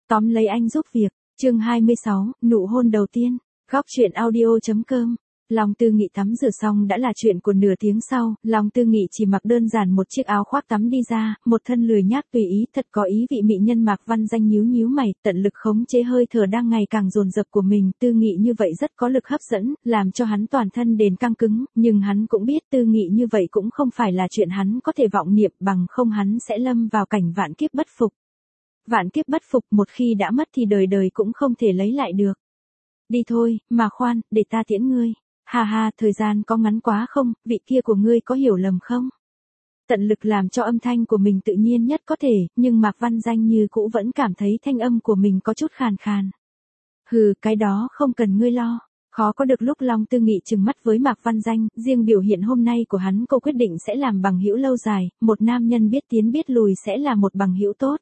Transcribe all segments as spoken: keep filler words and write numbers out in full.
Tóm lấy anh giúp việc, chương hai mươi sáu, nụ hôn đầu tiên, góc truyện audio.com. Long Tư Nghị tắm rửa xong đã là chuyện của nửa tiếng sau, Long Tư Nghị chỉ mặc đơn giản một chiếc áo khoác tắm đi ra, một thân lười nhác tùy ý, thật có ý vị mỹ nhân. Mạc Văn Danh nhíu nhíu mày, tận lực khống chế hơi thở đang ngày càng dồn dập của mình. Tư Nghị như vậy rất có lực hấp dẫn, làm cho hắn toàn thân đền căng cứng, nhưng hắn cũng biết Tư Nghị như vậy cũng không phải là chuyện hắn có thể vọng niệm, bằng không hắn sẽ lâm vào cảnh vạn kiếp bất phục. Vạn kiếp bất phục, một khi đã mất thì đời đời cũng không thể lấy lại được. Đi thôi, mà khoan, để ta tiễn ngươi. Ha ha, thời gian có ngắn quá không, vị kia của ngươi có hiểu lầm không? Tận lực làm cho âm thanh của mình tự nhiên nhất có thể, nhưng Mạc Văn Danh như cũ vẫn cảm thấy thanh âm của mình có chút khàn khàn. Hừ, cái đó không cần ngươi lo. Khó có được lúc Long Tư Nghị trừng mắt với Mạc Văn Danh, riêng biểu hiện hôm nay của hắn cô quyết định sẽ làm bằng hữu lâu dài, một nam nhân biết tiến biết lùi sẽ là một bằng hữu tốt.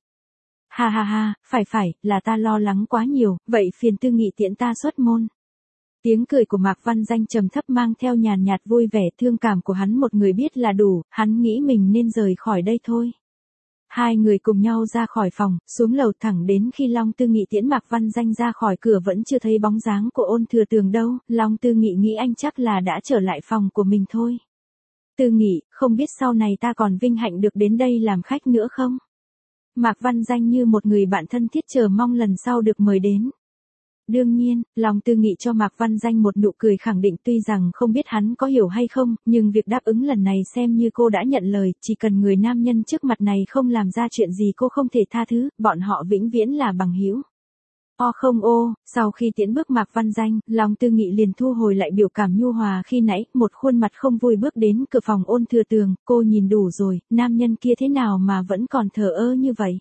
Ha ha ha, phải phải, là ta lo lắng quá nhiều, vậy phiền Tư Nghị tiễn ta xuất môn. Tiếng cười của Mạc Văn Danh trầm thấp mang theo nhàn nhạt vui vẻ, thương cảm của hắn một người biết là đủ, hắn nghĩ mình nên rời khỏi đây thôi. Hai người cùng nhau ra khỏi phòng, xuống lầu, thẳng đến khi Long Tư Nghị tiễn Mạc Văn Danh ra khỏi cửa vẫn chưa thấy bóng dáng của Ôn Thừa Tường đâu, Long Tư Nghị nghĩ anh chắc là đã trở lại phòng của mình thôi. Tư Nghị, không biết sau này ta còn vinh hạnh được đến đây làm khách nữa không? Mạc Văn Danh như một người bạn thân thiết chờ mong lần sau được mời đến. Đương nhiên, Long Tư Nghị cho Mạc Văn Danh một nụ cười khẳng định, tuy rằng không biết hắn có hiểu hay không, nhưng việc đáp ứng lần này xem như cô đã nhận lời, chỉ cần người nam nhân trước mặt này không làm ra chuyện gì cô không thể tha thứ, bọn họ vĩnh viễn là bằng hữu. O không ô, sau khi tiễn bước Mạc Văn Danh, Long Tư Nghị liền thu hồi lại biểu cảm nhu hòa khi nãy, một khuôn mặt không vui bước đến cửa phòng Ôn Thừa Tường, cô nhìn đủ rồi, nam nhân kia thế nào mà vẫn còn thờ ơ như vậy.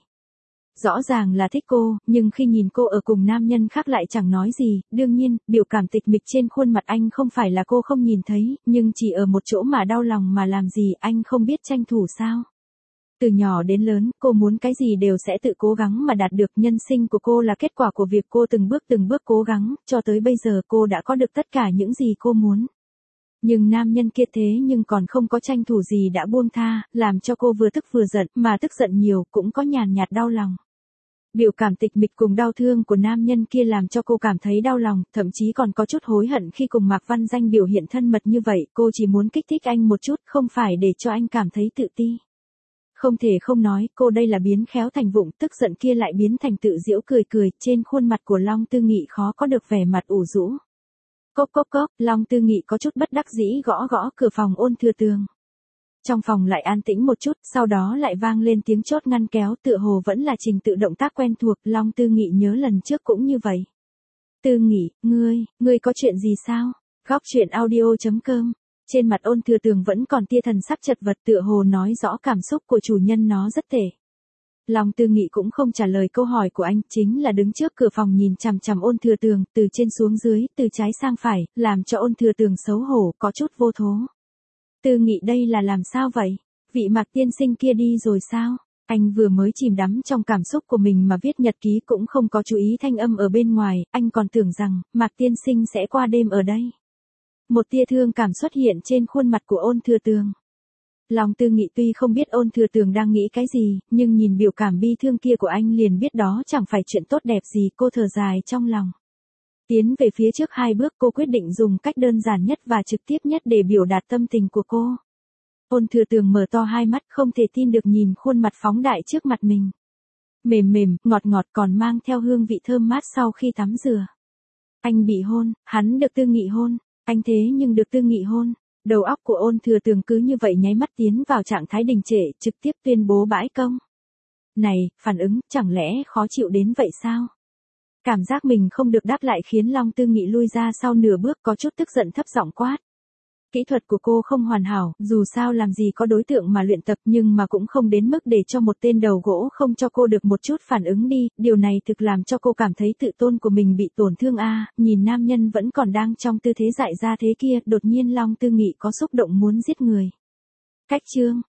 Rõ ràng là thích cô, nhưng khi nhìn cô ở cùng nam nhân khác lại chẳng nói gì, đương nhiên, biểu cảm tịch mịch trên khuôn mặt anh không phải là cô không nhìn thấy, nhưng chỉ ở một chỗ mà đau lòng mà làm gì, anh không biết tranh thủ sao. Từ nhỏ đến lớn, cô muốn cái gì đều sẽ tự cố gắng mà đạt được, nhân sinh của cô là kết quả của việc cô từng bước từng bước cố gắng, cho tới bây giờ cô đã có được tất cả những gì cô muốn. Nhưng nam nhân kia thế nhưng còn không có tranh thủ gì đã buông tha, làm cho cô vừa tức vừa giận, mà tức giận nhiều cũng có nhàn nhạt đau lòng. Biểu cảm tịch mịch cùng đau thương của nam nhân kia làm cho cô cảm thấy đau lòng, thậm chí còn có chút hối hận khi cùng Mạc Văn Danh biểu hiện thân mật như vậy, cô chỉ muốn kích thích anh một chút, không phải để cho anh cảm thấy tự ti. Không thể không nói, cô đây là biến khéo thành vụng, tức giận kia lại biến thành tự giễu cười cười, trên khuôn mặt của Long Tư Nghị khó có được vẻ mặt ủ rũ. Cốc cốc cốc, Long Tư Nghị có chút bất đắc dĩ gõ gõ cửa phòng Ôn Thừa Tường. Trong phòng lại an tĩnh một chút, sau đó lại vang lên tiếng chốt ngăn kéo, tựa hồ vẫn là trình tự động tác quen thuộc, Long Tư Nghị nhớ lần trước cũng như vậy. Tư Nghị, ngươi, ngươi có chuyện gì sao? Góc truyện audio.com. Trên mặt Ôn Thừa Tường vẫn còn tia thần sắc chật vật, tựa hồ nói rõ cảm xúc của chủ nhân nó rất tệ. Long Tư Nghị cũng không trả lời câu hỏi của anh, chính là đứng trước cửa phòng nhìn chằm chằm Ôn Thừa Tường, từ trên xuống dưới, từ trái sang phải, làm cho Ôn Thừa Tường xấu hổ, có chút vô thố. Tư Nghị đây là làm sao vậy? Vị Mạc tiên sinh kia đi rồi sao? Anh vừa mới chìm đắm trong cảm xúc của mình mà viết nhật ký cũng không có chú ý thanh âm ở bên ngoài, anh còn tưởng rằng Mạc tiên sinh sẽ qua đêm ở đây. Một tia thương cảm xuất hiện trên khuôn mặt của Ôn Thừa Tường. Long Tư Nghị tuy không biết Ôn Thừa Tường đang nghĩ cái gì, nhưng nhìn biểu cảm bi thương kia của anh liền biết đó chẳng phải chuyện tốt đẹp gì, cô thở dài trong lòng. Tiến về phía trước hai bước, cô quyết định dùng cách đơn giản nhất và trực tiếp nhất để biểu đạt tâm tình của cô. Ôn Thừa Tường mở to hai mắt không thể tin được nhìn khuôn mặt phóng đại trước mặt mình. Mềm mềm, ngọt ngọt còn mang theo hương vị thơm mát sau khi tắm rửa. Anh bị hôn, hắn được Tư Nghị hôn, anh thế nhưng được Tư Nghị hôn. Đầu óc của Ôn Thừa Tường cứ như vậy nháy mắt tiến vào trạng thái đình trệ, trực tiếp tuyên bố bãi công. Này, phản ứng, chẳng lẽ khó chịu đến vậy sao? Cảm giác mình không được đáp lại khiến Long Tư Nghị lui ra sau nửa bước, có chút tức giận thấp giọng quát. Kỹ thuật của cô không hoàn hảo, dù sao làm gì có đối tượng mà luyện tập, nhưng mà cũng không đến mức để cho một tên đầu gỗ không cho cô được một chút phản ứng đi, điều này thực làm cho cô cảm thấy tự tôn của mình bị tổn thương a. À, nhìn nam nhân vẫn còn đang trong tư thế dại ra thế kia, đột nhiên Long Tư Nghị có xúc động muốn giết người. Cách chương